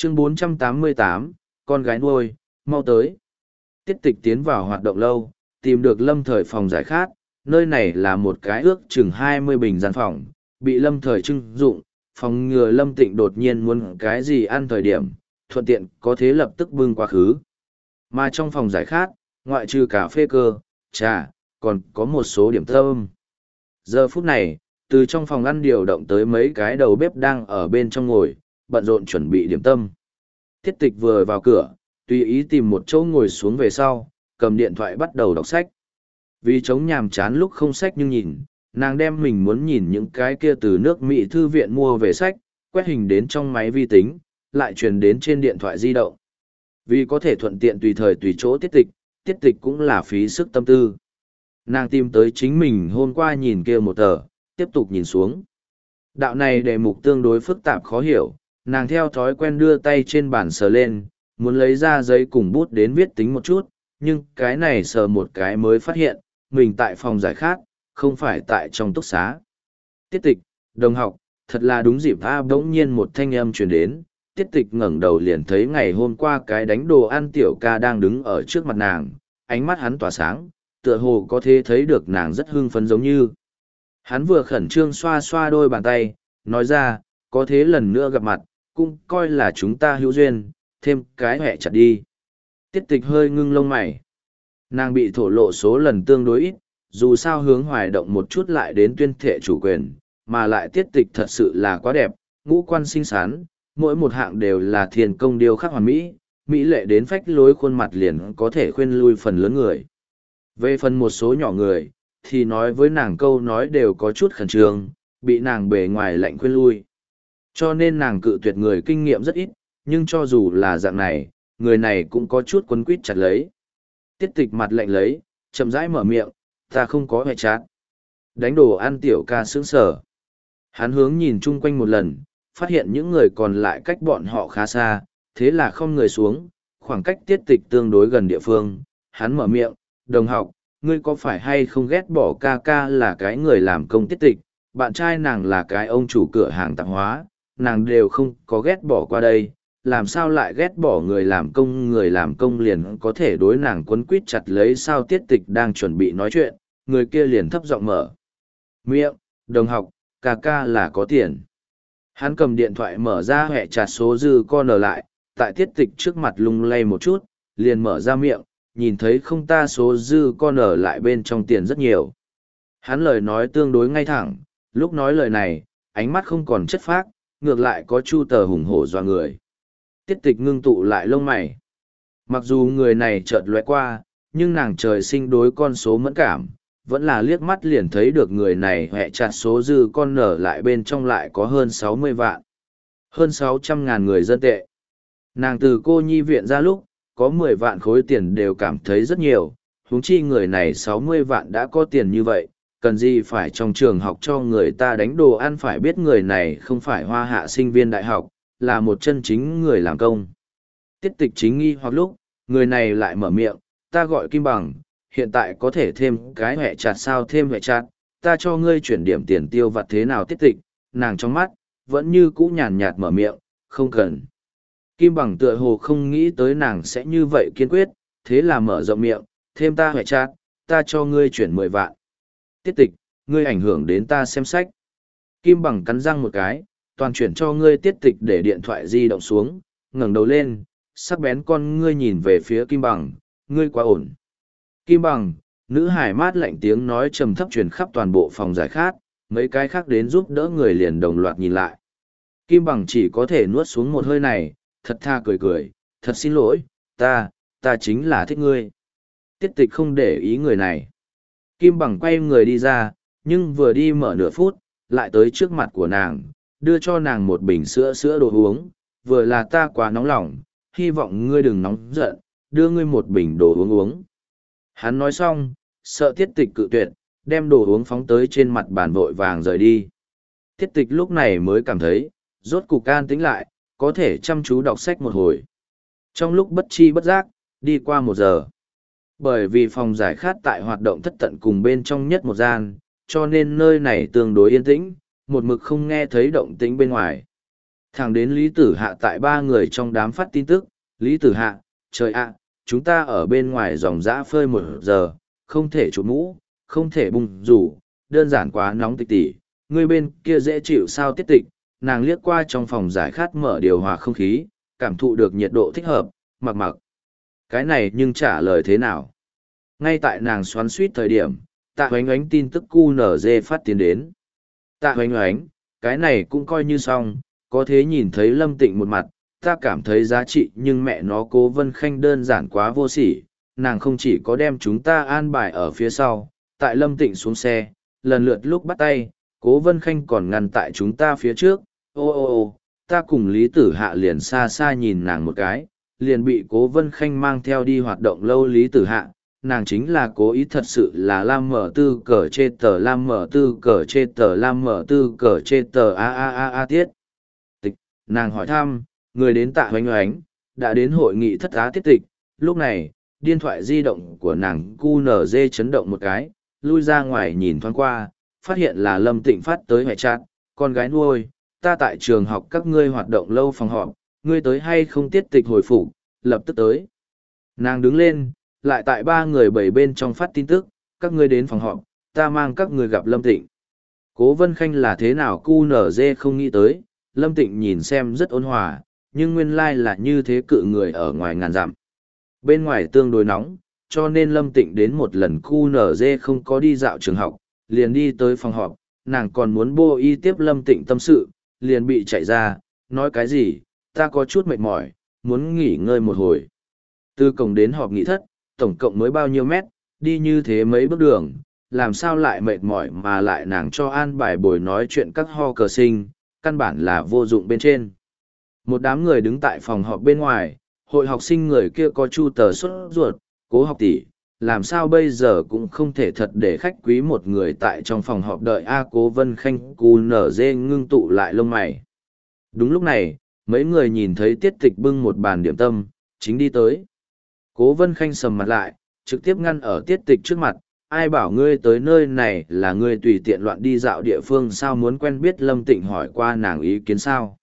Chương 488, con gái nuôi, mau tới. Tiết tịch tiến vào hoạt động lâu, tìm được lâm thời phòng giải khát, nơi này là một cái ước chừng 20 bình gian phòng, bị lâm thời trưng dụng, phòng ngừa lâm tịnh đột nhiên muốn cái gì ăn thời điểm, thuận tiện có thế lập tức bưng quá khứ. Mà trong phòng giải khát, ngoại trừ cà phê cơ, trà, còn có một số điểm thơm. Giờ phút này, từ trong phòng ăn điều động tới mấy cái đầu bếp đang ở bên trong ngồi, bận rộn chuẩn bị điểm tâm. Tiết tịch vừa vào cửa, tùy ý tìm một chỗ ngồi xuống về sau, cầm điện thoại bắt đầu đọc sách. Vì chống nhàm chán lúc không sách nhưng nhìn, nàng đem mình muốn nhìn những cái kia từ nước Mỹ thư viện mua về sách, quét hình đến trong máy vi tính, lại truyền đến trên điện thoại di động. Vì có thể thuận tiện tùy thời tùy chỗ tiết tịch cũng là phí sức tâm tư. Nàng tìm tới chính mình hôm qua nhìn kia một tờ, tiếp tục nhìn xuống. Đạo này đề mục tương đối phức tạp khó hiểu, nàng theo thói quen đưa tay trên bàn sờ lên, muốn lấy ra giấy cùng bút đến viết tính một chút, nhưng cái này sờ một cái mới phát hiện, mình tại phòng giải khát, không phải tại trong túc xá. Tiết tịch, đồng học, thật là đúng dịp bỗng nhiên một thanh âm truyền đến, tiết tịch ngẩng đầu liền thấy ngày hôm qua cái đánh đồ ăn tiểu ca đang đứng ở trước mặt nàng, ánh mắt hắn tỏa sáng, tựa hồ có thể thấy được nàng rất hưng phấn giống như. Hắn vừa khẩn trương xoa xoa đôi bàn tay, nói ra, có thế lần nữa gặp mặt, cũng coi là chúng ta hữu duyên, thêm cái hẹ chặt đi. Tiết tịch hơi ngưng lông mày. Nàng bị thổ lộ số lần tương đối ít, dù sao hướng hoài động một chút lại đến tuyên thệ chủ quyền, mà lại tiết tịch thật sự là quá đẹp, ngũ quan xinh xắn, mỗi một hạng đều là thiền công điêu khắc hoàn mỹ, mỹ lệ đến phách lối khuôn mặt liền có thể khuyên lui phần lớn người. Về phần một số nhỏ người, thì nói với nàng câu nói đều có chút khẩn trương, bị nàng bề ngoài lạnh khuyên lui. Cho nên nàng cự tuyệt người kinh nghiệm rất ít, nhưng cho dù là dạng này, người này cũng có chút quấn quýt chặt lấy. Tiết tịch mặt lạnh lấy, chậm rãi mở miệng, ta không có hệ chát. Đánh đồ ăn tiểu ca sướng sở. Hắn hướng nhìn chung quanh một lần, phát hiện những người còn lại cách bọn họ khá xa, thế là không người xuống, khoảng cách tiết tịch tương đối gần địa phương. Hắn mở miệng, đồng học, ngươi có phải hay không ghét bỏ ca ca là cái người làm công tiết tịch, bạn trai nàng là cái ông chủ cửa hàng tạp hóa, nàng đều không có ghét bỏ qua đây, làm sao lại ghét bỏ người làm công liền có thể đối nàng quấn quýt chặt lấy sao tiết tịch đang chuẩn bị nói chuyện, người kia liền thấp giọng mở miệng, đồng học, ca ca là có tiền. Hắn cầm điện thoại mở ra hẹ chặt số dư con ở lại, tại tiết tịch trước mặt lung lay một chút, liền mở ra miệng, nhìn thấy không ta số dư con ở lại bên trong tiền rất nhiều. Hắn lời nói tương đối ngay thẳng, lúc nói lời này, ánh mắt không còn chất phác, ngược lại có chu tờ hùng hổ doa người. Tiết tịch ngưng tụ lại lông mày. Mặc dù người này chợt lóe qua, nhưng nàng trời sinh đối con số mẫn cảm, vẫn là liếc mắt liền thấy được người này hẹ chặt số dư con nở lại bên trong lại có hơn 60 vạn. Hơn 600.000 người dân tệ. Nàng từ cô nhi viện ra lúc, có 10 vạn khối tiền đều cảm thấy rất nhiều, huống chi người này 60 vạn đã có tiền như vậy, cần gì phải trong trường học cho người ta đánh đồ ăn phải biết người này không phải hoa hạ sinh viên đại học, là một chân chính người làm công. Tiết tịch chính nghi hoặc lúc, người này lại mở miệng, ta gọi Kim Bằng, hiện tại có thể thêm cái hẹ chặt sao thêm hẹ chặt, ta cho ngươi chuyển điểm tiền tiêu vặt thế nào tiết tịch, nàng trong mắt, vẫn như cũ nhàn nhạt mở miệng, không cần. Kim Bằng tựa hồ không nghĩ tới nàng sẽ như vậy kiên quyết, thế là mở rộng miệng, thêm ta hẹ chặt, ta cho ngươi chuyển 10 vạn. Tiết tịch, ngươi ảnh hưởng đến ta xem sách. Kim Bằng cắn răng một cái, toàn chuyển cho ngươi tiết tịch để điện thoại di động xuống, ngẩng đầu lên, sắc bén con ngươi nhìn về phía Kim Bằng, ngươi quá ổn. Kim Bằng, nữ hải mát lạnh tiếng nói trầm thấp truyền khắp toàn bộ phòng giải khát, mấy cái khác đến giúp đỡ người liền đồng loạt nhìn lại. Kim Bằng chỉ có thể nuốt xuống một hơi này, thật tha cười cười, thật xin lỗi, ta chính là thích ngươi. Tiết tịch không để ý người này. Kim Bằng quay người đi ra, nhưng vừa đi mở nửa phút, lại tới trước mặt của nàng, đưa cho nàng một bình sữa đồ uống, vừa là ta quá nóng lòng, hy vọng ngươi đừng nóng giận, đưa ngươi một bình đồ uống uống. Hắn nói xong, sợ tiết tịch cự tuyệt, đem đồ uống phóng tới trên mặt bàn vội vàng rời đi. Tiết tịch lúc này mới cảm thấy, rốt cục an tĩnh lại, có thể chăm chú đọc sách một hồi. Trong lúc bất chi bất giác, đi qua 1 giờ. Bởi vì phòng giải khát tại hoạt động thất tận cùng bên trong nhất một gian, cho nên nơi này tương đối yên tĩnh, một mực không nghe thấy động tĩnh bên ngoài. Thẳng đến Lý Tử Hạ tại ba người trong đám phát tin tức, Lý Tử Hạ, trời ạ, chúng ta ở bên ngoài dòng dã phơi 1 giờ, không thể chụp mũ, không thể bung rủ, đơn giản quá nóng tịch tỉ, người bên kia dễ chịu sao tiết tịch, nàng liếc qua trong phòng giải khát mở điều hòa không khí, cảm thụ được nhiệt độ thích hợp, mặc mặc. Cái này nhưng trả lời thế nào? Ngay tại nàng xoắn suýt thời điểm, Tạ Hoánh Oánh tin tức QNZ phát tiến đến. Tạ Hoánh Oánh, cái này cũng coi như xong, có thế nhìn thấy Lâm Tịnh một mặt, ta cảm thấy giá trị nhưng mẹ nó Cố Vân Khanh đơn giản quá vô sỉ, nàng không chỉ có đem chúng ta an bài ở phía sau, tại Lâm Tịnh xuống xe, lần lượt lúc bắt tay, Cố Vân Khanh còn ngăn tại chúng ta phía trước, ô, ta cùng Lý Tử Hạ liền xa xa nhìn nàng một cái, liền bị Cố Vân Khanh mang theo đi hoạt động lâu Lý Tử Hạ, nàng chính là cố ý thật sự là Lam Mở Tư cờ chê tờ Lam Mở Tư cờ chê tờ Lam Mở Tư cờ chê tờ a tiết. Tịch, nàng hỏi thăm, người đến Tạ Hoánh Oánh, đã đến hội nghị thất á tiết tịch, lúc này, điện thoại di động của nàng QNZ chấn động một cái, lui ra ngoài nhìn thoáng qua, phát hiện là Lâm Tịnh phát tới hệ chat, con gái nuôi, ta tại trường học các ngươi hoạt động lâu phòng họp, ngươi tới hay không tiết tịch hồi phục, lập tức tới. Nàng đứng lên, lại tại ba người bảy bên trong phát tin tức, các ngươi đến phòng họp, ta mang các ngươi gặp Lâm Tịnh. Cố Vân Khanh là thế nào QNZ không nghĩ tới, Lâm Tịnh nhìn xem rất ôn hòa, nhưng nguyên lai là như thế cự người ở ngoài ngàn dặm. Bên ngoài tương đối nóng, cho nên Lâm Tịnh đến một lần QNZ không có đi dạo trường học, liền đi tới phòng họp, nàng còn muốn bô y tiếp Lâm Tịnh tâm sự, liền bị chạy ra, nói cái gì, ta có chút mệt mỏi, muốn nghỉ ngơi một hồi. Từ cổng đến họp nghị thất, tổng cộng mới bao nhiêu mét, đi như thế mấy bước đường, làm sao lại mệt mỏi mà lại nàng cho an bài bồi nói chuyện các ho cờ sinh, căn bản là vô dụng bên trên. Một đám người đứng tại phòng họp bên ngoài, hội học sinh người kia có chu tờ xuất ruột, Cố học tỷ, làm sao bây giờ cũng không thể thật để khách quý một người tại trong phòng họp đợi Cố Vân Khanh cù nở dê ngưng tụ lại lông mày. Đúng lúc này, mấy người nhìn thấy Tiết Tịch bưng một bàn điểm tâm, chính đi tới. Cố Vân Khanh sầm mặt lại, trực tiếp ngăn ở Tiết Tịch trước mặt, ai bảo ngươi tới nơi này là ngươi tùy tiện loạn đi dạo địa phương sao muốn quen biết Lâm Tịnh hỏi qua nàng ý kiến sao.